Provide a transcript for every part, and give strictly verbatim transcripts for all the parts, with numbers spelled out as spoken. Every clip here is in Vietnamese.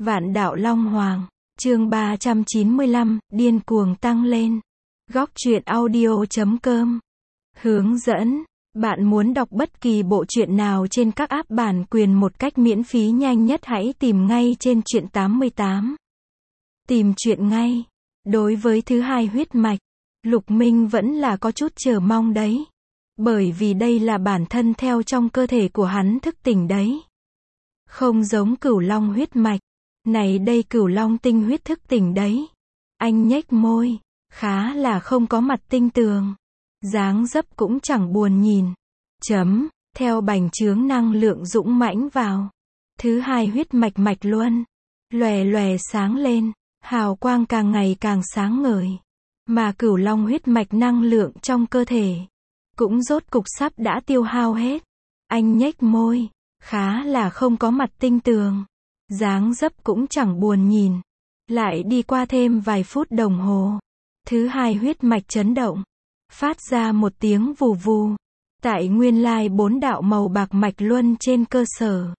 Vạn đạo Long Hoàng, chương ba trăm chín mươi lăm, điên cuồng tăng lên. Góc truyện audio chấm com. Hướng dẫn, bạn muốn đọc bất kỳ bộ truyện nào trên các app bản quyền một cách miễn phí nhanh nhất hãy tìm ngay trên truyện tám mươi tám. Tìm truyện ngay. Đối với thứ hai huyết mạch, Lục Minh vẫn là có chút chờ mong đấy. Bởi vì đây là bản thân theo trong cơ thể của hắn thức tỉnh đấy. Không giống Cửu Long huyết mạch. Này đây Cửu Long tinh huyết thức tỉnh đấy. Anh nhếch môi, khá là không có mặt tinh tường. Dáng dấp cũng chẳng buồn nhìn. Chấm, theo bành trướng năng lượng dũng mãnh vào. Thứ hai huyết mạch mạch luân. Lòe lòe sáng lên, hào quang càng ngày càng sáng ngời. Mà Cửu Long huyết mạch năng lượng trong cơ thể cũng rốt cục sắp đã tiêu hao hết. Anh nhếch môi, khá là không có mặt tinh tường. Dáng dấp cũng chẳng buồn nhìn. Lại đi qua thêm vài phút đồng hồ. Thứ hai huyết mạch chấn động. Phát ra một tiếng vù vù. Tại nguyên lai bốn đạo màu bạc mạch luân trên cơ sở.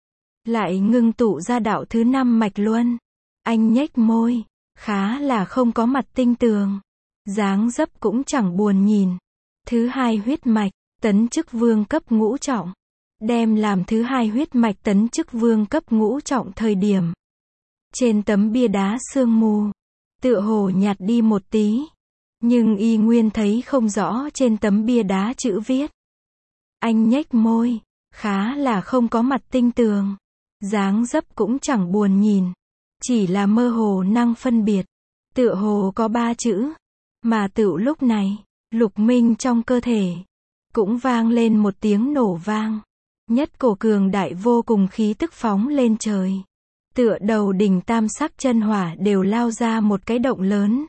Lại ngưng tụ ra đạo thứ năm mạch luân. Anh nhếch môi. Khá là không có mặt tinh tường. Dáng dấp cũng chẳng buồn nhìn. Thứ hai huyết mạch, tấn chức vương cấp ngũ trọng. Đem làm thứ hai huyết mạch tấn chức vương cấp ngũ trọng thời điểm. Trên tấm bia đá sương mù, tựa hồ nhạt đi một tí. Nhưng y nguyên thấy không rõ trên tấm bia đá chữ viết. Anh nhếch môi, khá là không có mặt tinh tường. Dáng dấp cũng chẳng buồn nhìn. Chỉ là mơ hồ năng phân biệt. Tựa hồ có ba chữ. Mà tựu lúc này, Lục Minh trong cơ thể cũng vang lên một tiếng nổ vang. Nhất cổ cường đại vô cùng khí tức phóng lên trời. Tựa đầu đỉnh tam sắc chân hỏa đều lao ra một cái động lớn.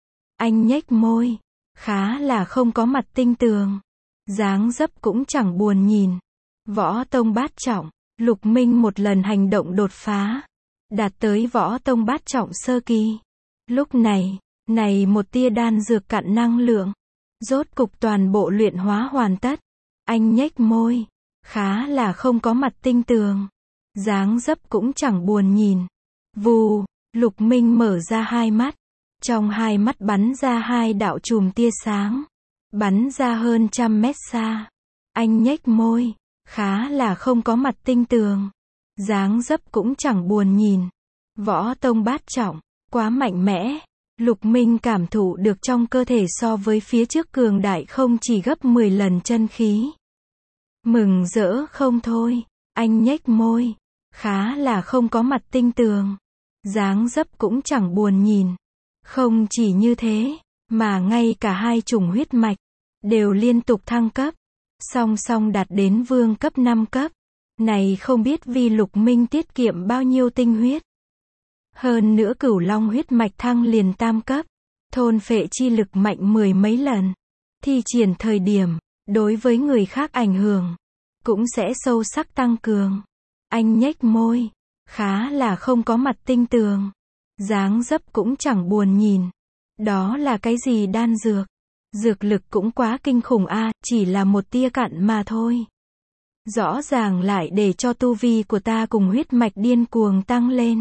Anh nhếch môi, khá là không có mặt tinh tường. Dáng dấp cũng chẳng buồn nhìn. Võ tông bát trọng, Lục Minh một lần hành động đột phá. Đạt tới võ tông bát trọng sơ kỳ. Lúc này, này một tia đan dược cặn năng lượng. Rốt cục toàn bộ luyện hóa hoàn tất. Anh nhếch môi. Khá là không có mặt tinh tường. Dáng dấp cũng chẳng buồn nhìn. Vù, Lục Minh mở ra hai mắt. Trong hai mắt bắn ra hai đạo chùm tia sáng. Bắn ra hơn trăm mét xa. Anh nhếch môi. Khá là không có mặt tinh tường. Dáng dấp cũng chẳng buồn nhìn. Võ tông bát trọng, quá mạnh mẽ. Lục Minh cảm thụ được trong cơ thể so với phía trước cường đại không chỉ gấp mười lần chân khí. Mừng rỡ không thôi, anh nhếch môi, khá là không có mặt tinh tường. Dáng dấp cũng chẳng buồn nhìn. Không chỉ như thế, mà ngay cả hai chủng huyết mạch, đều liên tục thăng cấp. Song song đạt đến vương cấp năm cấp. Này không biết vì Lục Minh tiết kiệm bao nhiêu tinh huyết. Hơn nữa Cửu Long huyết mạch thăng liền tam cấp. Thôn phệ chi lực mạnh mười mấy lần. Thi triển thời điểm, đối với người khác ảnh hưởng, cũng sẽ sâu sắc tăng cường. Anh nhếch môi, khá là không có mặt tinh tường. Dáng dấp cũng chẳng buồn nhìn. Đó là cái gì đan dược? Dược lực cũng quá kinh khủng a, à, chỉ là một tia cặn mà thôi. Rõ ràng lại để cho tu vi của ta cùng huyết mạch điên cuồng tăng lên.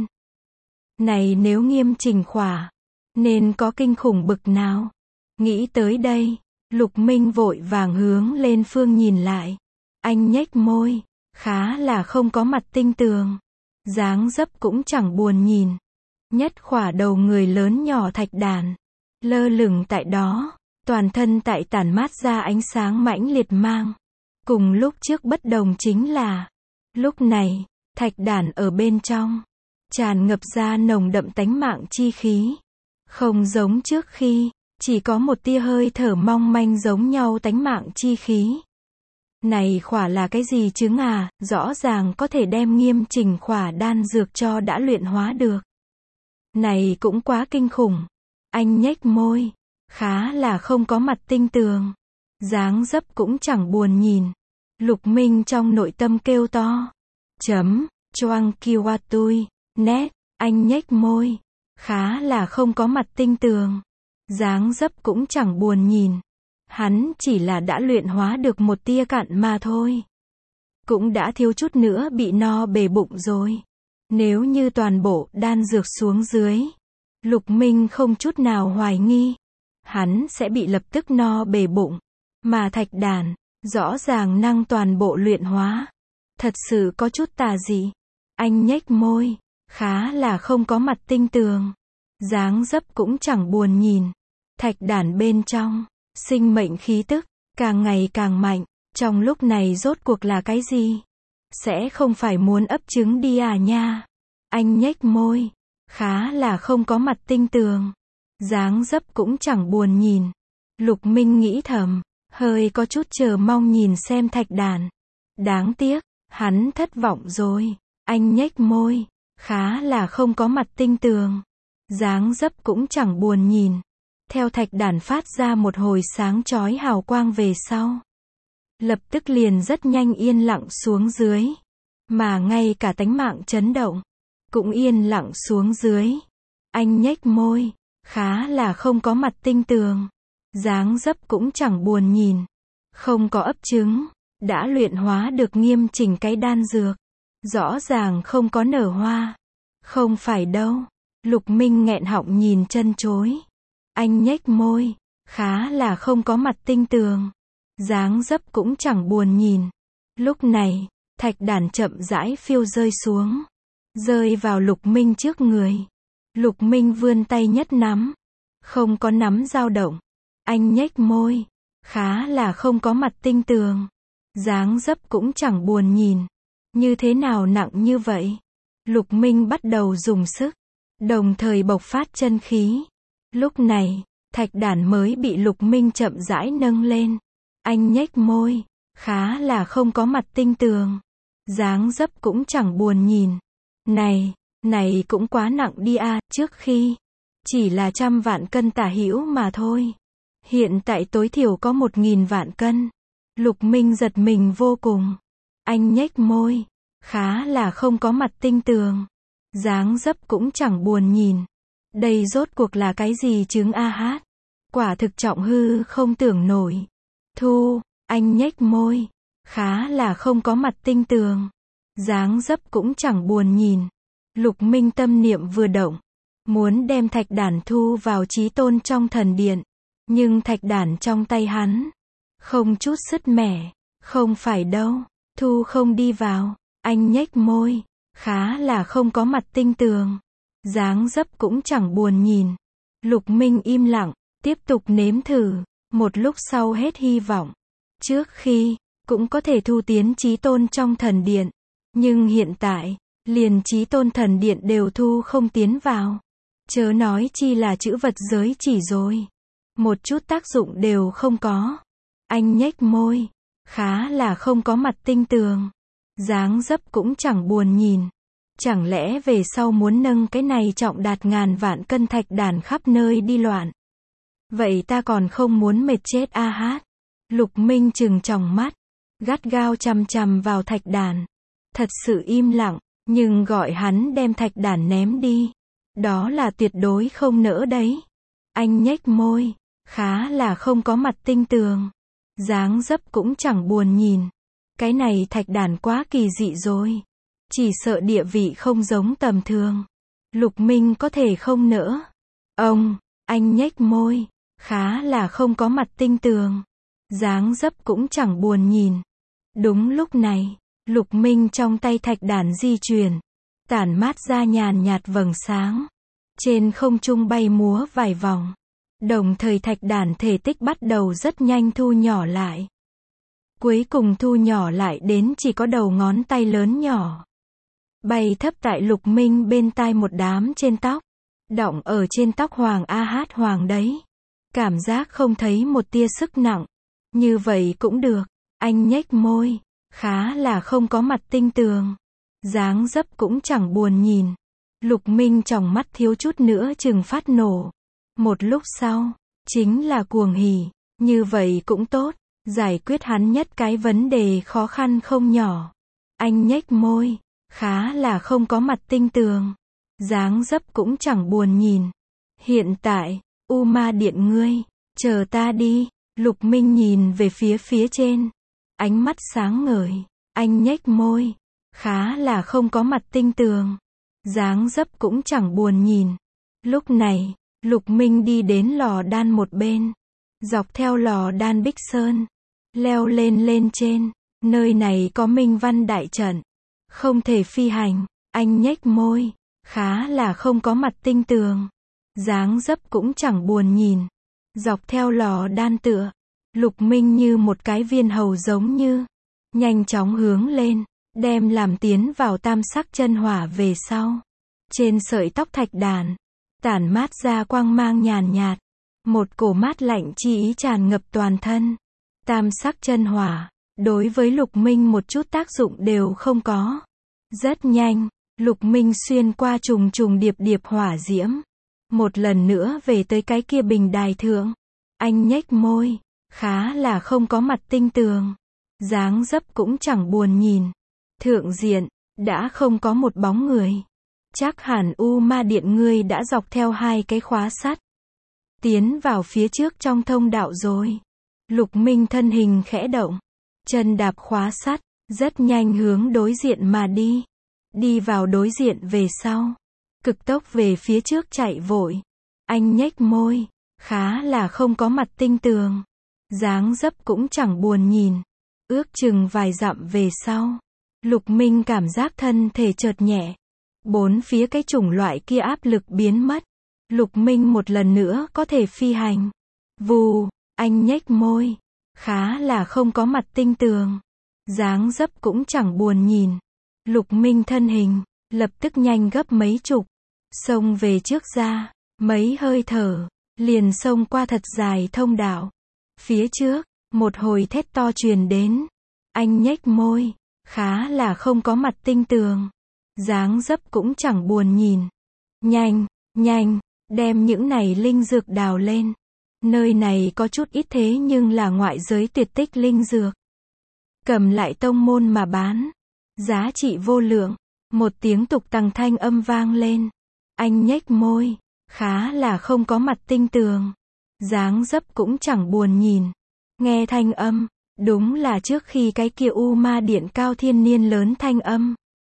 Này nếu nghiêm chỉnh khỏa, nên có kinh khủng bực nào? Nghĩ tới đây, Lục Minh vội vàng hướng lên phương nhìn lại. Anh nhếch môi, khá là không có mặt tinh tường. Dáng dấp cũng chẳng buồn nhìn. Nhất khỏa đầu người lớn nhỏ thạch đàn. Lơ lửng tại đó, toàn thân tại tản mát ra ánh sáng mãnh liệt mang. Cùng lúc trước bất đồng chính là, lúc này, thạch đàn ở bên trong, tràn ngập ra nồng đậm tánh mạng chi khí. Không giống trước khi, chỉ có một tia hơi thở mong manh giống nhau tánh mạng chi khí. Này khỏa là cái gì chứng à, rõ ràng có thể đem nghiêm chỉnh khỏa đan dược cho đã luyện hóa được. Này cũng quá kinh khủng. Anh nhếch môi, khá là không có mặt tinh tường. Dáng dấp cũng chẳng buồn nhìn. Lục Minh trong nội tâm kêu to. Chấm, choang kiwa tui, nét, anh nhếch môi. Khá là không có mặt tinh tường. Dáng dấp cũng chẳng buồn nhìn. Hắn chỉ là đã luyện hóa được một tia cặn mà thôi. Cũng đã thiếu chút nữa bị no bề bụng rồi. Nếu như toàn bộ đan dược xuống dưới, Lục Minh không chút nào hoài nghi, hắn sẽ bị lập tức no bề bụng. Mà thạch đàn, rõ ràng năng toàn bộ luyện hóa. Thật sự có chút tà dị. Anh nhếch môi, khá là không có mặt tinh tường. Dáng dấp cũng chẳng buồn nhìn. Thạch đàn bên trong, sinh mệnh khí tức, càng ngày càng mạnh. Trong lúc này rốt cuộc là cái gì? Sẽ không phải muốn ấp trứng đi à nha? Anh nhếch môi, khá là không có mặt tinh tường. Dáng dấp cũng chẳng buồn nhìn. Lục Minh nghĩ thầm, hơi có chút chờ mong nhìn xem thạch đàn. Đáng tiếc, hắn thất vọng rồi. Anh nhếch môi, khá là không có mặt tinh tường. Dáng dấp cũng chẳng buồn nhìn. Theo thạch đàn phát ra một hồi sáng chói hào quang về sau. Lập tức liền rất nhanh yên lặng xuống dưới. Mà ngay cả tánh mạng chấn động, cũng yên lặng xuống dưới. Anh nhếch môi, khá là không có mặt tinh tường. Dáng dấp cũng chẳng buồn nhìn. Không có ấp trứng, đã luyện hóa được nghiêm chỉnh cái đan dược. Rõ ràng không có nở hoa. Không phải đâu. Lục Minh nghẹn họng nhìn chân chối. Anh nhếch môi, khá là không có mặt tinh tường. Dáng dấp cũng chẳng buồn nhìn. Lúc này, thạch đàn chậm rãi phiêu rơi xuống. Rơi vào Lục Minh trước người. Lục Minh vươn tay nhất nắm. Không có nắm dao động. Anh nhếch môi, khá là không có mặt tinh tường. Dáng dấp cũng chẳng buồn nhìn. Như thế nào nặng như vậy? Lục Minh bắt đầu dùng sức, đồng thời bộc phát chân khí. Lúc này, thạch đàn mới bị Lục Minh chậm rãi nâng lên. Anh nhếch môi, khá là không có mặt tinh tường. Dáng dấp cũng chẳng buồn nhìn. Này, này cũng quá nặng đi à, trước khi chỉ là trăm vạn cân tả hữu mà thôi. Hiện tại tối thiểu có một nghìn vạn cân. Lục Minh giật mình vô cùng. Anh nhếch môi, khá là không có mặt tinh tường. Dáng dấp cũng chẳng buồn nhìn. Đây rốt cuộc là cái gì chứng a hát? Quả thực trọng hư không tưởng nổi. Thu, anh nhếch môi, khá là không có mặt tinh tường. Dáng dấp cũng chẳng buồn nhìn. Lục Minh tâm niệm vừa động, muốn đem thạch đàn thu vào chí tôn trong thần điện. Nhưng thạch đàn trong tay hắn, không chút sứt mẻ. Không phải đâu, thu không đi vào. Anh nhếch môi, khá là không có mặt tinh tường. Dáng dấp cũng chẳng buồn nhìn. Lục Minh im lặng, tiếp tục nếm thử. Một lúc sau hết hy vọng. Trước khi, cũng có thể thu tiến chí tôn trong thần điện. Nhưng hiện tại, liền chí tôn thần điện đều thu không tiến vào. Chớ nói chi là chữ vật giới chỉ rồi. Một chút tác dụng đều không có. Anh nhếch môi, khá là không có mặt tinh tường. Dáng dấp cũng chẳng buồn nhìn. Chẳng lẽ về sau muốn nâng cái này trọng đạt ngàn vạn cân thạch đàn khắp nơi đi loạn. Vậy ta còn không muốn mệt chết a hát. Lục Minh trừng tròng mắt, gắt gao chằm chằm vào thạch đàn. Thật sự im lặng, nhưng gọi hắn đem thạch đàn ném đi. Đó là tuyệt đối không nỡ đấy. Anh nhếch môi, khá là không có mặt tinh tường. Dáng dấp cũng chẳng buồn nhìn. Cái này thạch đàn quá kỳ dị rồi. Chỉ sợ địa vị không giống tầm thường. Lục Minh có thể không nỡ. Ông, anh nhếch môi, khá là không có mặt tinh tường. Dáng dấp cũng chẳng buồn nhìn. Đúng lúc này, Lục Minh trong tay thạch đàn di chuyển. Tản mát ra nhàn nhạt vầng sáng. Trên không trung bay múa vài vòng. Đồng thời thạch đàn thể tích bắt đầu rất nhanh thu nhỏ lại. Cuối cùng thu nhỏ lại đến chỉ có đầu ngón tay lớn nhỏ. Bay thấp tại Lục Minh bên tai một đám trên tóc. Đọng ở trên tóc Hoàng a hát Hoàng đấy. Cảm giác không thấy một tia sức nặng. Như vậy cũng được. Anh nhếch môi, khá là không có mặt tinh tường. Dáng dấp cũng chẳng buồn nhìn. Lục Minh tròng mắt thiếu chút nữa chừng phát nổ. Một lúc sau, chính là cuồng hỉ. Như vậy cũng tốt. Giải quyết hắn nhất cái vấn đề khó khăn không nhỏ. Anh nhếch môi, khá là không có mặt tinh tường. Dáng dấp cũng chẳng buồn nhìn. Hiện tại, U Ma Điện ngươi, chờ ta đi. Lục Minh nhìn về phía phía trên. Ánh mắt sáng ngời. Anh nhếch môi, khá là không có mặt tinh tường. dáng dấp cũng chẳng buồn nhìn. Lúc này, Lục Minh đi đến lò đan một bên, dọc theo lò đan Bích Sơn, leo lên lên trên, nơi này có Minh Văn đại trận, không thể phi hành. Anh nhếch môi, khá là không có mặt tinh tường, dáng dấp cũng chẳng buồn nhìn. Dọc theo lò đan tựa, Lục Minh như một cái viên hầu giống như, nhanh chóng hướng lên, đem làm tiến vào tam sắc chân hỏa về sau. Trên sợi tóc thạch đàn, tản mát ra quang mang nhàn nhạt, một cổ mát lạnh chi ý tràn ngập toàn thân. Tam sắc chân hỏa, đối với Lục Minh một chút tác dụng đều không có. Rất nhanh, Lục Minh xuyên qua trùng trùng điệp điệp hỏa diễm, một lần nữa về tới cái kia bình đài thượng. Anh nhếch môi, khá là không có mặt tinh tường, dáng dấp cũng chẳng buồn nhìn. Thượng diện, đã không có một bóng người. Chắc hẳn U Ma Điện ngươi đã dọc theo hai cái khóa sắt, tiến vào phía trước trong thông đạo rồi. Lục Minh thân hình khẽ động, chân đạp khóa sắt, rất nhanh hướng đối diện mà đi. Đi vào đối diện về sau, cực tốc về phía trước chạy vội. Anh nhếch môi, khá là không có mặt tinh tường, dáng dấp cũng chẳng buồn nhìn. Ước chừng vài dặm về sau, Lục Minh cảm giác thân thể chợt nhẹ, bốn phía cái chủng loại kia áp lực biến mất. Lục Minh một lần nữa có thể phi hành. Vù, anh nhếch môi, khá là không có mặt tinh tường, dáng dấp cũng chẳng buồn nhìn. Lục Minh thân hình, lập tức nhanh gấp mấy chục, xông về trước ra, mấy hơi thở, liền xông qua thật dài thông đạo. Phía trước, một hồi thét to truyền đến. Anh nhếch môi, khá là không có mặt tinh tường, dáng dấp cũng chẳng buồn nhìn. Nhanh, nhanh, đem những này linh dược đào lên. Nơi này có chút ít thế nhưng là ngoại giới tuyệt tích linh dược. Cầm lại tông môn mà bán, giá trị vô lượng. Một tiếng tục tằng thanh âm vang lên. Anh nhếch môi, khá là không có mặt tinh tường, dáng dấp cũng chẳng buồn nhìn. Nghe thanh âm, đúng là trước khi cái kia U Ma Điện cao thiên niên lớn thanh âm.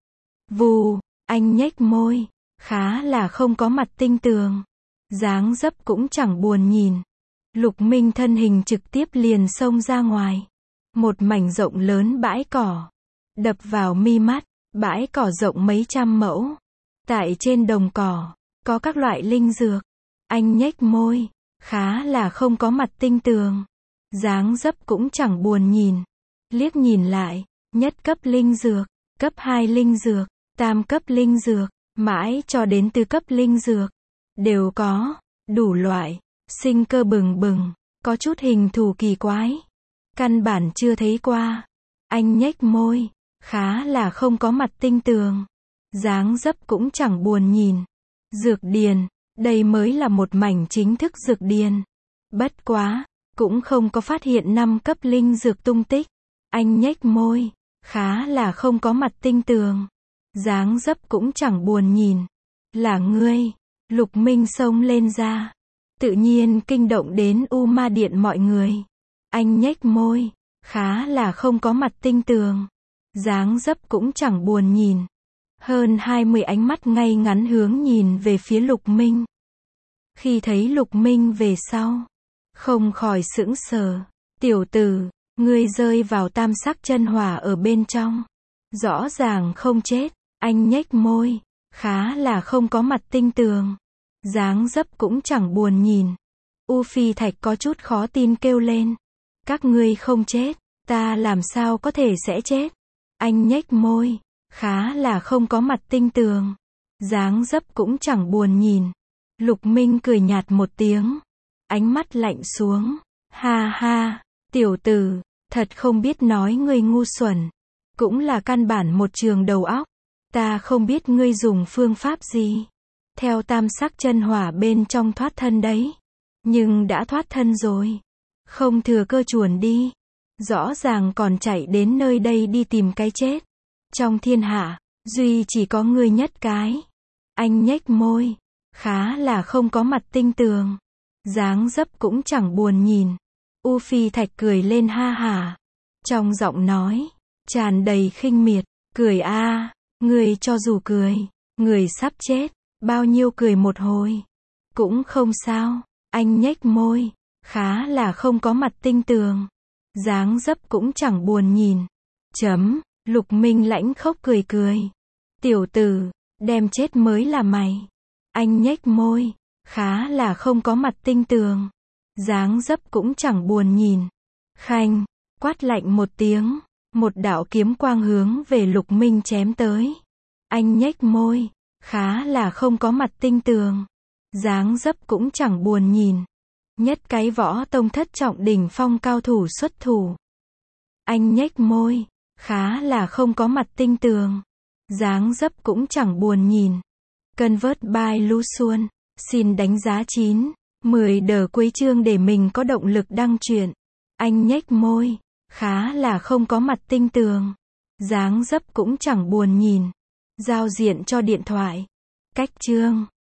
Vù, anh nhếch môi, khá là không có mặt tinh tường, dáng dấp cũng chẳng buồn nhìn. Lục Minh thân hình trực tiếp liền xông ra ngoài. Một mảnh rộng lớn bãi cỏ, đập vào mi mắt, bãi cỏ rộng mấy trăm mẫu. Tại trên đồng cỏ, có các loại linh dược. Anh nhếch môi, khá là không có mặt tinh tường, dáng dấp cũng chẳng buồn nhìn. Liếc nhìn lại, nhất cấp linh dược, cấp hai linh dược, tam cấp linh dược, mãi cho đến tứ cấp linh dược, đều có, đủ loại, sinh cơ bừng bừng, có chút hình thù kỳ quái, căn bản chưa thấy qua. Anh nhếch môi, khá là không có mặt tinh tường, dáng dấp cũng chẳng buồn nhìn. Dược điền, đây mới là một mảnh chính thức dược điền. Bất quá, cũng không có phát hiện năm cấp linh dược tung tích. Anh nhếch môi, khá là không có mặt tinh tường, dáng dấp cũng chẳng buồn nhìn. Là ngươi. Lục Minh xông lên ra, tự nhiên kinh động đến U Ma Điện mọi người. Anh nhếch môi, khá là không có mặt tinh tường, dáng dấp cũng chẳng buồn nhìn. Hơn hai mươi ánh mắt ngay ngắn hướng nhìn về phía Lục Minh. Khi thấy Lục Minh về sau, không khỏi sững sờ. Tiểu tử, ngươi rơi vào tam sắc chân hỏa ở bên trong, rõ ràng không chết. Anh nhếch môi, khá là không có mặt tinh tường, dáng dấp cũng chẳng buồn nhìn. U Phi Thạch có chút khó tin kêu lên. Các ngươi không chết, ta làm sao có thể sẽ chết? Anh nhếch môi, khá là không có mặt tinh tường, dáng dấp cũng chẳng buồn nhìn. Lục Minh cười nhạt một tiếng, ánh mắt lạnh xuống. Ha ha, tiểu tử, thật không biết nói ngươi ngu xuẩn, cũng là căn bản một trường đầu óc. Ta không biết ngươi dùng phương pháp gì, theo tam sắc chân hỏa bên trong thoát thân đấy. Nhưng đã thoát thân rồi, không thừa cơ chuồn đi, rõ ràng còn chạy đến nơi đây đi tìm cái chết. Trong thiên hạ, duy chỉ có ngươi nhất cái. Anh nhếch môi, khá là không có mặt tinh tường, dáng dấp cũng chẳng buồn nhìn. U Phi Thạch cười lên ha hả, trong giọng nói tràn đầy khinh miệt. Cười a, ngươi cho dù cười, Người sắp chết, bao nhiêu cười một hồi. Cũng không sao, anh nhếch môi, khá là không có mặt tinh tường. Dáng dấp cũng chẳng buồn nhìn. Chấm, Lục Minh lãnh khốc cười cười. Tiểu tử, đem chết mới là mày. Anh nhếch môi, khá là không có mặt tinh tường. Dáng dấp cũng chẳng buồn nhìn. Khanh, quát lạnh một tiếng, một đạo kiếm quang hướng về Lục Minh chém tới. Anh nhếch môi, khá là không có mặt tinh tường. Dáng dấp cũng chẳng buồn nhìn. Nhất cái võ tông thất trọng đỉnh phong cao thủ xuất thủ. Anh nhếch môi, khá là không có mặt tinh tường. Dáng dấp cũng chẳng buồn nhìn. Convert by Lu Xuân. Xin đánh giá chín, mười đờ cuối chương để mình có động lực đăng truyện. Anh nhếch môi, khá là không có mặt tinh tường. Dáng dấp cũng chẳng buồn nhìn. Giao diện cho điện thoại. Cách chương.